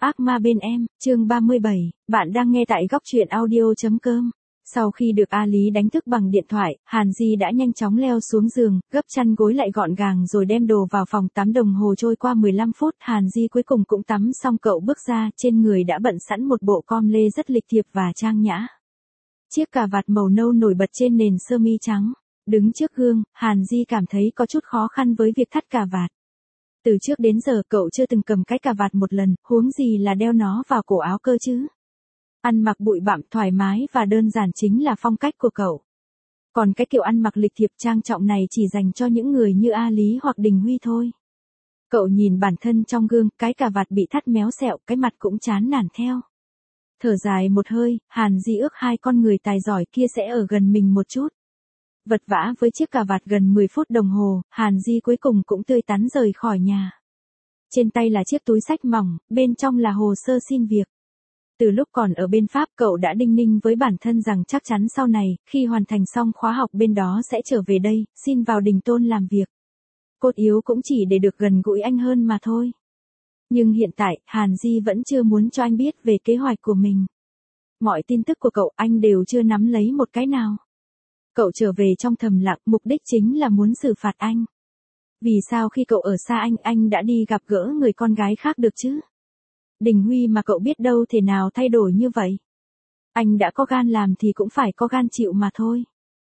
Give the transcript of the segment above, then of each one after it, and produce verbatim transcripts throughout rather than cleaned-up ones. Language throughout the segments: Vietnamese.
Ác ma bên em, chương ba mươi bảy, bạn đang nghe tại góc truyện audio.com. Sau khi được A Lý đánh thức bằng điện thoại, Hàn Di đã nhanh chóng leo xuống giường, gấp chăn gối lại gọn gàng rồi đem đồ vào phòng tắm. Đồng hồ trôi qua mười lăm phút, Hàn Di cuối cùng cũng tắm xong. Cậu bước ra, trên người đã bận sẵn một bộ com lê rất lịch thiệp và trang nhã. Chiếc cà vạt màu nâu nổi bật trên nền sơ mi trắng. Đứng trước gương, Hàn Di cảm thấy có chút khó khăn với việc thắt cà vạt. Từ trước đến giờ cậu chưa từng cầm cái cà vạt một lần, huống gì là đeo nó vào cổ áo cơ chứ. Ăn mặc bụi bặm, thoải mái và đơn giản chính là phong cách của cậu. Còn cái kiểu ăn mặc lịch thiệp trang trọng này chỉ dành cho những người như A Lý hoặc Đình Huy thôi. Cậu nhìn bản thân trong gương, cái cà vạt bị thắt méo xẹo, cái mặt cũng chán nản theo. Thở dài một hơi, Hàn Di ước hai con người tài giỏi kia sẽ ở gần mình một chút. Vật vã với chiếc cà vạt gần mười phút đồng hồ, Hàn Di cuối cùng cũng tươi tắn rời khỏi nhà. Trên tay là chiếc túi xách mỏng, bên trong là hồ sơ xin việc. Từ lúc còn ở bên Pháp, cậu đã đinh ninh với bản thân rằng chắc chắn sau này, khi hoàn thành xong khóa học bên đó sẽ trở về đây, xin vào Đình Tôn làm việc. Cốt yếu cũng chỉ để được gần gũi anh hơn mà thôi. Nhưng hiện tại, Hàn Di vẫn chưa muốn cho anh biết về kế hoạch của mình. Mọi tin tức của cậu anh đều chưa nắm lấy một cái nào. Cậu trở về trong thầm lặng, mục đích chính là muốn xử phạt anh. Vì sao khi cậu ở xa anh, anh đã đi gặp gỡ người con gái khác được chứ? Đình Huy mà cậu biết đâu thể nào thay đổi như vậy. Anh đã có gan làm thì cũng phải có gan chịu mà thôi.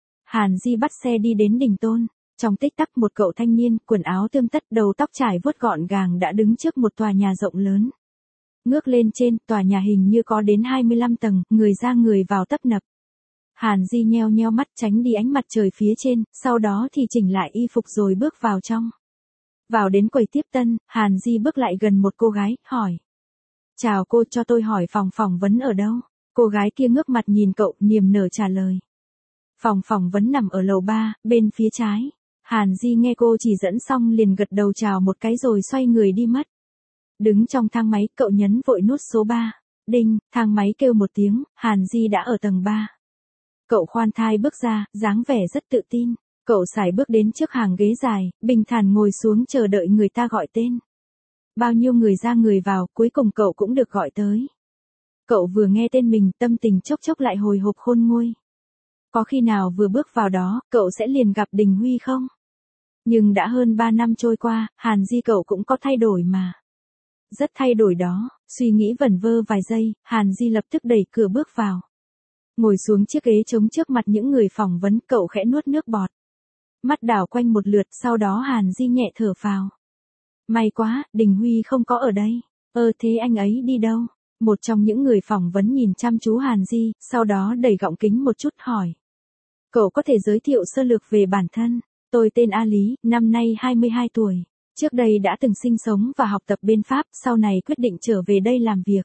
Hàn Di bắt xe đi đến Đình Tôn. Trong tích tắc một cậu thanh niên, quần áo tươm tất, đầu tóc trải vuốt gọn gàng đã đứng trước một tòa nhà rộng lớn. Ngước lên trên, tòa nhà hình như có đến hai mươi lăm tầng, người ra người vào tấp nập. Hàn Di nheo nheo mắt tránh đi ánh mặt trời phía trên, sau đó thì chỉnh lại y phục rồi bước vào trong. Vào đến quầy tiếp tân, Hàn Di bước lại gần một cô gái, hỏi. Chào cô, cho tôi hỏi phòng phỏng vấn ở đâu? Cô gái kia ngước mặt nhìn cậu, niềm nở trả lời. Phòng phỏng vấn nằm ở lầu ba, bên phía trái. Hàn Di nghe cô chỉ dẫn xong liền gật đầu chào một cái rồi xoay người đi mất. Đứng trong thang máy, cậu nhấn vội nút số ba. Đinh, thang máy kêu một tiếng, Hàn Di đã ở tầng ba. Cậu khoan thai bước ra, dáng vẻ rất tự tin. Cậu sải bước đến trước hàng ghế dài, bình thản ngồi xuống chờ đợi người ta gọi tên. Bao nhiêu người ra người vào, cuối cùng cậu cũng được gọi tới. Cậu vừa nghe tên mình, tâm tình chốc chốc lại hồi hộp khôn nguôi. Có khi nào vừa bước vào đó, cậu sẽ liền gặp Đình Huy không? Nhưng đã hơn ba năm trôi qua, Hàn Di cậu cũng có thay đổi mà. Rất thay đổi đó, suy nghĩ vẩn vơ vài giây, Hàn Di lập tức đẩy cửa bước vào. Ngồi xuống chiếc ghế trống trước mặt những người phỏng vấn, cậu khẽ nuốt nước bọt. Mắt đảo quanh một lượt, sau đó Hàn Di nhẹ thở phào. May quá, Đình Huy không có ở đây. Ơ thế anh ấy đi đâu? Một trong những người phỏng vấn nhìn chăm chú Hàn Di, sau đó đẩy gọng kính một chút hỏi. Cậu có thể giới thiệu sơ lược về bản thân? Tôi tên A Lý, năm nay hai mươi hai tuổi. Trước đây đã từng sinh sống và học tập bên Pháp, sau này quyết định trở về đây làm việc.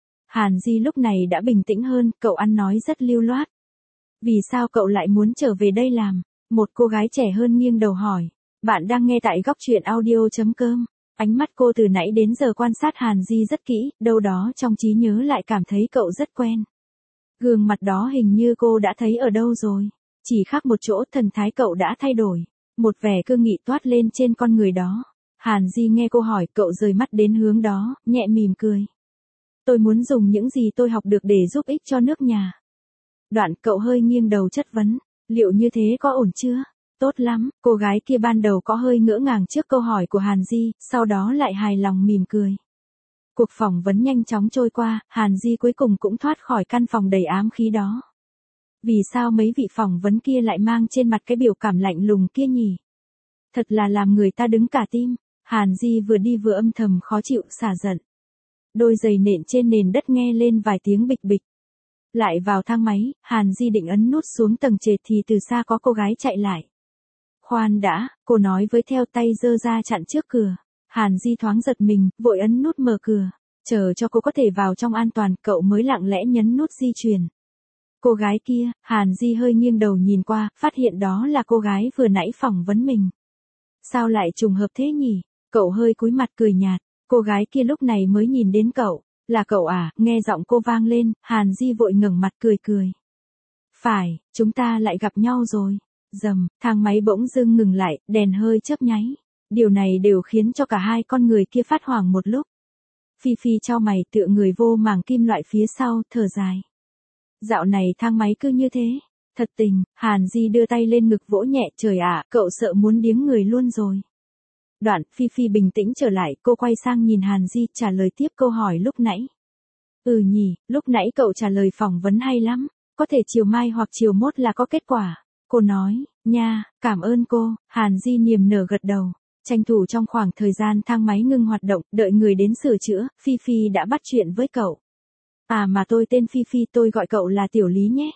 Hàn Di lúc này đã bình tĩnh hơn, cậu ăn nói rất lưu loát. Vì sao cậu lại muốn trở về đây làm? Một cô gái trẻ hơn nghiêng đầu hỏi. Bạn đang nghe tại góc truyện audio.com. Ánh mắt cô từ nãy đến giờ quan sát Hàn Di rất kỹ, đâu đó trong trí nhớ lại cảm thấy cậu rất quen. Gương mặt đó hình như cô đã thấy ở đâu rồi. Chỉ khác một chỗ, thần thái cậu đã thay đổi. Một vẻ cương nghị toát lên trên con người đó. Hàn Di nghe cô hỏi, cậu rời mắt đến hướng đó, nhẹ mỉm cười. Tôi muốn dùng những gì tôi học được để giúp ích cho nước nhà. Đoạn cậu hơi nghiêng đầu chất vấn, liệu như thế có ổn chưa? Tốt lắm, cô gái kia ban đầu có hơi ngỡ ngàng trước câu hỏi của Hàn Di, sau đó lại hài lòng mỉm cười. Cuộc phỏng vấn nhanh chóng trôi qua, Hàn Di cuối cùng cũng thoát khỏi căn phòng đầy ám khí đó. Vì sao mấy vị phỏng vấn kia lại mang trên mặt cái biểu cảm lạnh lùng kia nhỉ? Thật là làm người ta đứng cả tim. Hàn Di vừa đi vừa âm thầm khó chịu xả giận. Đôi giày nện trên nền đất nghe lên vài tiếng bịch bịch. Lại vào thang máy, Hàn Di định ấn nút xuống tầng trệt thì từ xa có cô gái chạy lại. Khoan đã, cô nói với theo tay giơ ra chặn trước cửa. Hàn Di thoáng giật mình, vội ấn nút mở cửa. Chờ cho cô có thể vào trong an toàn, cậu mới lặng lẽ nhấn nút di chuyển. Cô gái kia, Hàn Di hơi nghiêng đầu nhìn qua, phát hiện đó là cô gái vừa nãy phỏng vấn mình. Sao lại trùng hợp thế nhỉ? Cậu hơi cúi mặt cười nhạt. Cô gái kia lúc này mới nhìn đến cậu. Là cậu à? Nghe giọng cô vang lên, Hàn Di vội ngẩng mặt cười cười. Phải, chúng ta lại gặp nhau rồi. Rầm, thang máy bỗng dưng ngừng lại, đèn hơi chớp nháy. Điều này đều khiến cho cả hai con người kia phát hoảng một lúc. Phi Phi chau mày tựa người vô màng kim loại phía sau, thở dài. Dạo này thang máy cứ như thế. Thật tình, Hàn Di đưa tay lên ngực vỗ nhẹ, trời ạ, cậu sợ muốn điếng người luôn rồi. Đoạn, Phi Phi bình tĩnh trở lại, cô quay sang nhìn Hàn Di, trả lời tiếp câu hỏi lúc nãy. Ừ nhỉ, lúc nãy cậu trả lời phỏng vấn hay lắm, có thể chiều mai hoặc chiều mốt là có kết quả. Cô nói, nha, cảm ơn cô. Hàn Di niềm nở gật đầu. Tranh thủ trong khoảng thời gian thang máy ngưng hoạt động, đợi người đến sửa chữa, Phi Phi đã bắt chuyện với cậu. À mà tôi tên Phi Phi, tôi gọi cậu là Tiểu Lý nhé.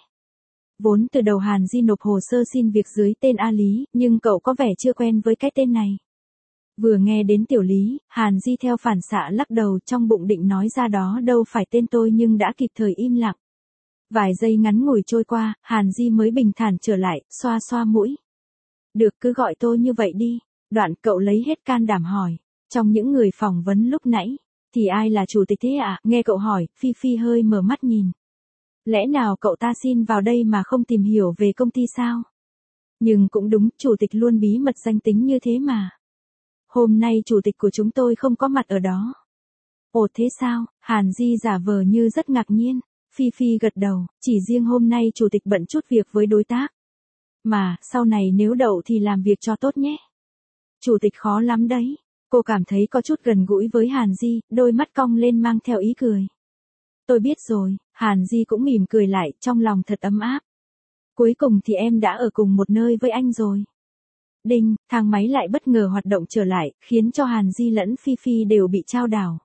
Vốn từ đầu Hàn Di nộp hồ sơ xin việc dưới tên A Lý, nhưng cậu có vẻ chưa quen với cái tên này. Vừa nghe đến Tiểu Lý, Hàn Di theo phản xạ lắc đầu, trong bụng định nói ra đó đâu phải tên tôi nhưng đã kịp thời im lặng. Vài giây ngắn ngủi trôi qua, Hàn Di mới bình thản trở lại, xoa xoa mũi. Được, cứ gọi tôi như vậy đi. Đoạn cậu lấy hết can đảm hỏi. Trong những người phỏng vấn lúc nãy, thì ai là chủ tịch thế ạ? À? Nghe cậu hỏi, Phi Phi hơi mở mắt nhìn. Lẽ nào cậu ta xin vào đây mà không tìm hiểu về công ty sao? Nhưng cũng đúng, chủ tịch luôn bí mật danh tính như thế mà. Hôm nay chủ tịch của chúng tôi không có mặt ở đó. Ồ thế sao? Hàn Di giả vờ như rất ngạc nhiên. Phi Phi gật đầu, chỉ riêng hôm nay chủ tịch bận chút việc với đối tác. Mà, sau này nếu đậu thì làm việc cho tốt nhé. Chủ tịch khó lắm đấy. Cô cảm thấy có chút gần gũi với Hàn Di, đôi mắt cong lên mang theo ý cười. Tôi biết rồi, Hàn Di cũng mỉm cười lại, trong lòng thật ấm áp. Cuối cùng thì em đã ở cùng một nơi với anh rồi. Đinh, thang máy lại bất ngờ hoạt động trở lại, khiến cho Hàn Di lẫn Phi Phi đều bị chao đảo.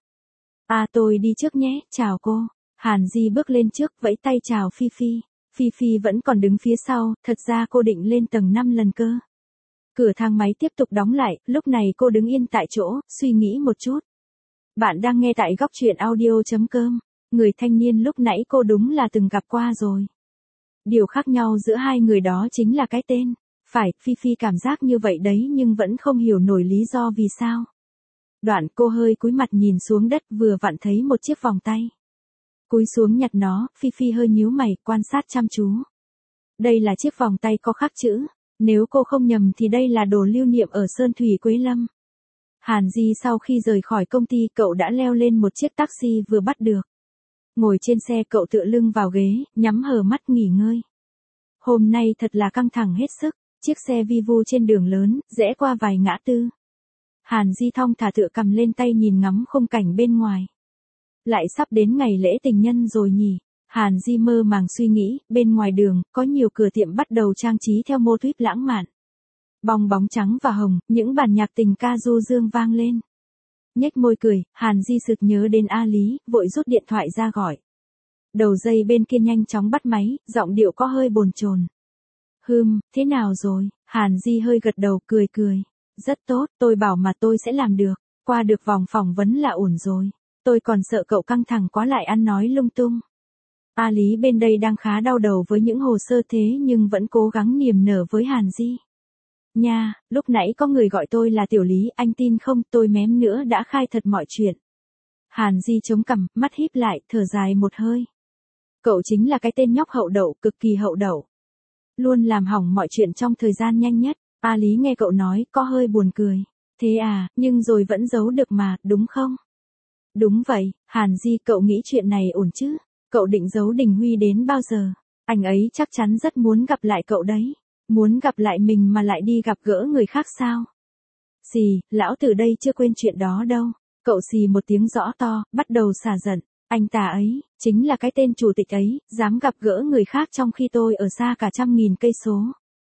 À tôi đi trước nhé, chào cô. Hàn Di bước lên trước, vẫy tay chào Phi Phi. Phi Phi vẫn còn đứng phía sau, thật ra cô định lên tầng năm lần cơ. Cửa thang máy tiếp tục đóng lại, lúc này cô đứng yên tại chỗ, suy nghĩ một chút. Bạn đang nghe tại góc truyện audio.com. Người thanh niên lúc nãy cô đúng là từng gặp qua rồi. Điều khác nhau giữa hai người đó chính là cái tên. Phải, Phi Phi cảm giác như vậy đấy nhưng vẫn không hiểu nổi lý do vì sao. Đoạn cô hơi cúi mặt nhìn xuống đất, vừa vặn thấy một chiếc vòng tay. Cúi xuống nhặt nó, Phi Phi hơi nhíu mày, quan sát chăm chú. Đây là chiếc vòng tay có khắc chữ. Nếu cô không nhầm thì đây là đồ lưu niệm ở Sơn Thủy Quế Lâm. Hàn Di sau khi rời khỏi công ty, cậu đã leo lên một chiếc taxi vừa bắt được. Ngồi trên xe, cậu tựa lưng vào ghế, nhắm hờ mắt nghỉ ngơi. Hôm nay thật là căng thẳng hết sức. Chiếc xe vi vu trên đường lớn, rẽ qua vài ngã tư. Hàn Di thong thả tựa cầm lên tay nhìn ngắm khung cảnh bên ngoài. Lại sắp đến ngày lễ tình nhân rồi nhỉ. Hàn Di mơ màng suy nghĩ, bên ngoài đường, có nhiều cửa tiệm bắt đầu trang trí theo mô típ lãng mạn. Bong bóng trắng và hồng, những bản nhạc tình ca du dương vang lên. Nhếch môi cười, Hàn Di sực nhớ đến A Lý, vội rút điện thoại ra gọi. Đầu dây bên kia nhanh chóng bắt máy, giọng điệu có hơi bồn chồn. Hừm, thế nào rồi? Hàn Di hơi gật đầu, cười cười. Rất tốt, tôi bảo mà tôi sẽ làm được. Qua được vòng phỏng vấn là ổn rồi. Tôi còn sợ cậu căng thẳng quá lại ăn nói lung tung. A Lý bên đây đang khá đau đầu với những hồ sơ thế nhưng vẫn cố gắng niềm nở với Hàn Di. Nha, lúc nãy có người gọi tôi là Tiểu Lý, anh tin không, tôi mém nữa đã khai thật mọi chuyện. Hàn Di chống cằm, mắt híp lại, thở dài một hơi. Cậu chính là cái tên nhóc hậu đậu, cực kỳ hậu đậu. Luôn làm hỏng mọi chuyện trong thời gian nhanh nhất. A Lý nghe cậu nói, có hơi buồn cười. Thế à, nhưng rồi vẫn giấu được mà, đúng không? Đúng vậy, Hàn Di, cậu nghĩ chuyện này ổn chứ? Cậu định giấu Đình Huy đến bao giờ? Anh ấy chắc chắn rất muốn gặp lại cậu đấy. Muốn gặp lại mình mà lại đi gặp gỡ người khác sao? Xì, lão tử đây chưa quên chuyện đó đâu. Cậu xì một tiếng rõ to, bắt đầu xả giận. Anh ta ấy, chính là cái tên chủ tịch ấy, dám gặp gỡ người khác trong khi tôi ở xa cả trăm nghìn cây số.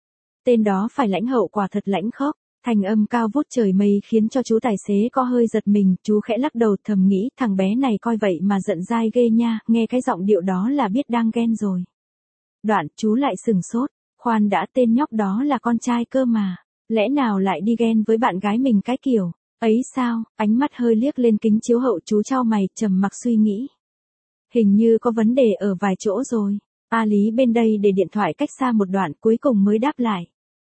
Tên đó phải lãnh hậu, quả thật lãnh khốc. Thành âm cao vút trời mây khiến cho chú tài xế có hơi giật mình, chú khẽ lắc đầu thầm nghĩ thằng bé này coi vậy mà giận dai ghê nha, nghe cái giọng điệu đó là biết đang ghen rồi. Đoạn, chú lại sừng sốt, khoan đã, tên nhóc đó là con trai cơ mà, lẽ nào lại đi ghen với bạn gái mình cái kiểu ấy sao? Ánh mắt hơi liếc lên kính chiếu hậu, chú chau mày, trầm mặc suy nghĩ. Hình như có vấn đề ở vài chỗ rồi. A Lý bên đây để điện thoại cách xa một đoạn, cuối cùng mới đáp lại.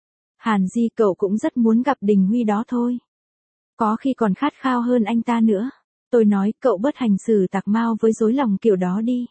Hàn Di, cậu cũng rất muốn gặp Đình Huy đó thôi. Có khi còn khát khao hơn anh ta nữa. Tôi nói, cậu bớt hành xử tạc mau với dối lòng kiểu đó đi.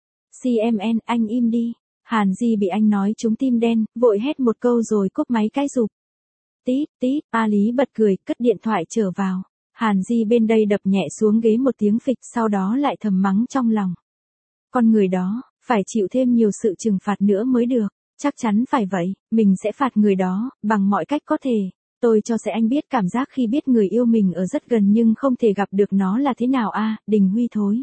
xê em en, anh im đi. Hàn Di bị anh nói trúng tim đen, vội hét một câu rồi cúp máy cái rụp. Tít, tít, A Lý bật cười, cất điện thoại trở vào. Hàn Di bên đây đập nhẹ xuống ghế một tiếng phịch, sau đó lại thầm mắng trong lòng. Con người đó, phải chịu thêm nhiều sự trừng phạt nữa mới được. Chắc chắn phải vậy, mình sẽ phạt người đó, bằng mọi cách có thể. Tôi cho sẽ anh biết cảm giác khi biết người yêu mình ở rất gần nhưng không thể gặp được nó là thế nào a. À, Đình Huy thối.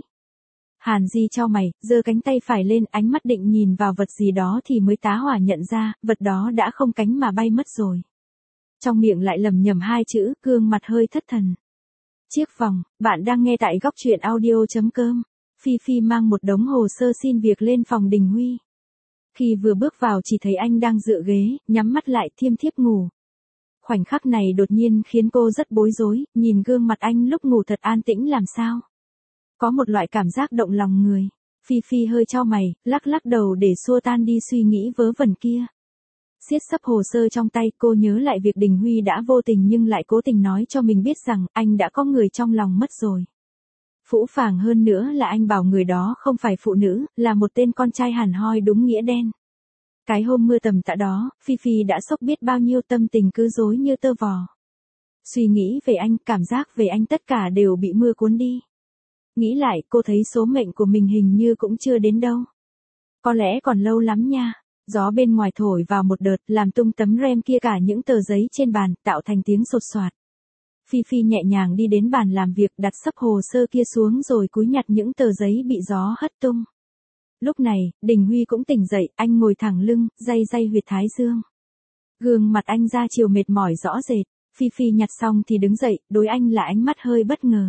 Hàn Di chau mày, giơ cánh tay phải lên, ánh mắt định nhìn vào vật gì đó thì mới tá hỏa nhận ra, vật đó đã không cánh mà bay mất rồi. Trong miệng lại lầm nhầm hai chữ, gương mặt hơi thất thần. Chiếc vòng, bạn đang nghe tại góc truyện audio chấm com. Phi Phi mang một đống hồ sơ xin việc lên phòng Đình Huy. Khi vừa bước vào chỉ thấy anh đang dựa ghế, nhắm mắt lại thiêm thiếp ngủ. Khoảnh khắc này đột nhiên khiến cô rất bối rối, nhìn gương mặt anh lúc ngủ thật an tĩnh làm sao. Có một loại cảm giác động lòng người. Phi Phi hơi chau mày, lắc lắc đầu để xua tan đi suy nghĩ vớ vẩn kia. Siết sấp hồ sơ trong tay, cô nhớ lại việc Đình Huy đã vô tình nhưng lại cố tình nói cho mình biết rằng anh đã có người trong lòng mất rồi. Phũ phàng hơn nữa là anh bảo người đó không phải phụ nữ, là một tên con trai hẳn hoi đúng nghĩa đen. Cái hôm mưa tầm tã đó, Phi Phi đã sốc biết bao nhiêu, tâm tình cứ rối như tơ vò. Suy nghĩ về anh, cảm giác về anh tất cả đều bị mưa cuốn đi. Nghĩ lại, cô thấy số mệnh của mình hình như cũng chưa đến đâu. Có lẽ còn lâu lắm nha. Gió bên ngoài thổi vào một đợt, làm tung tấm rem kia cả những tờ giấy trên bàn, tạo thành tiếng sột soạt. Phi Phi nhẹ nhàng đi đến bàn làm việc, đặt sấp hồ sơ kia xuống rồi cúi nhặt những tờ giấy bị gió hất tung. Lúc này, Đình Huy cũng tỉnh dậy, anh ngồi thẳng lưng, day day huyệt thái dương. Gương mặt anh ra chiều mệt mỏi rõ rệt. Phi Phi nhặt xong thì đứng dậy, đối anh là ánh mắt hơi bất ngờ.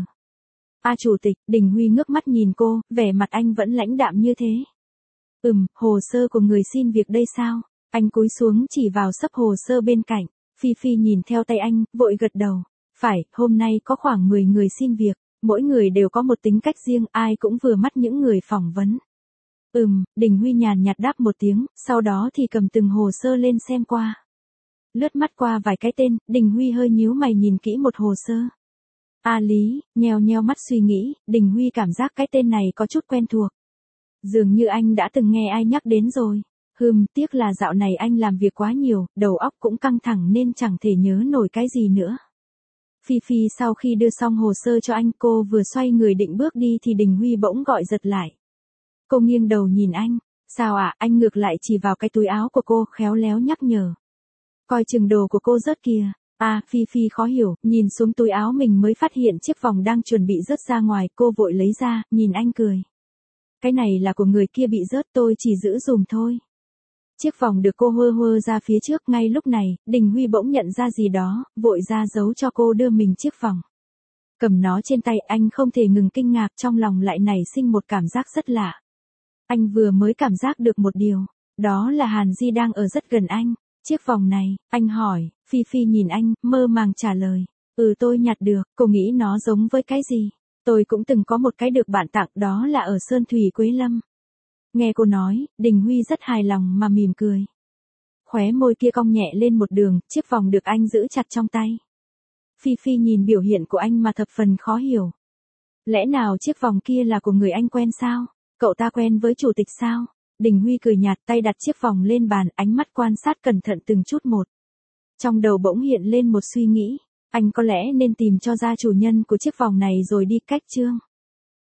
A à, chủ tịch, Đình Huy ngước mắt nhìn cô, vẻ mặt anh vẫn lãnh đạm như thế. Ừm, hồ sơ của người xin việc đây sao? Anh cúi xuống chỉ vào sấp hồ sơ bên cạnh. Phi Phi nhìn theo tay anh, vội gật đầu. Phải, hôm nay có khoảng mười người xin việc. Mỗi người đều có một tính cách riêng, ai cũng vừa mắt những người phỏng vấn. Ừm, Đình Huy nhàn nhạt đáp một tiếng, sau đó thì cầm từng hồ sơ lên xem qua. Lướt mắt qua vài cái tên, Đình Huy hơi nhíu mày nhìn kỹ một hồ sơ. A Lý, nheo nheo mắt suy nghĩ, Đình Huy cảm giác cái tên này có chút quen thuộc. Dường như anh đã từng nghe ai nhắc đến rồi. Hừm, tiếc là dạo này anh làm việc quá nhiều, đầu óc cũng căng thẳng nên chẳng thể nhớ nổi cái gì nữa. Phi Phi sau khi đưa xong hồ sơ cho anh, cô vừa xoay người định bước đi thì Đình Huy bỗng gọi giật lại. Cô nghiêng đầu nhìn anh. Sao ạ, à? Anh ngược lại chỉ vào cái túi áo của cô, khéo léo nhắc nhở. Coi chừng đồ của cô rớt kìa. À, Phi Phi khó hiểu, nhìn xuống túi áo mình mới phát hiện chiếc vòng đang chuẩn bị rớt ra ngoài, cô vội lấy ra, nhìn anh cười. Cái này là của người kia bị rớt, tôi chỉ giữ dùm thôi. Chiếc vòng được cô hơ hơ ra phía trước, ngay lúc này, Đình Huy bỗng nhận ra gì đó, vội ra giấu cho cô đưa mình chiếc vòng. Cầm nó trên tay, anh không thể ngừng kinh ngạc, trong lòng lại nảy sinh một cảm giác rất lạ. Anh vừa mới cảm giác được một điều, đó là Hàn Di đang ở rất gần anh. Chiếc vòng này, anh hỏi. Phi Phi nhìn anh, mơ màng trả lời. Ừ, tôi nhặt được, cô nghĩ nó giống với cái gì? Tôi cũng từng có một cái được bạn tặng, đó là ở Sơn Thủy Quế Lâm. Nghe cô nói, Đình Huy rất hài lòng mà mỉm cười. Khóe môi kia cong nhẹ lên một đường, chiếc vòng được anh giữ chặt trong tay. Phi Phi nhìn biểu hiện của anh mà thập phần khó hiểu. Lẽ nào chiếc vòng kia là của người anh quen sao? Cậu ta quen với chủ tịch sao? Đình Huy cười nhạt, tay đặt chiếc vòng lên bàn, ánh mắt quan sát cẩn thận từng chút một. Trong đầu bỗng hiện lên một suy nghĩ, anh có lẽ nên tìm cho ra chủ nhân của chiếc vòng này rồi đi cách chương.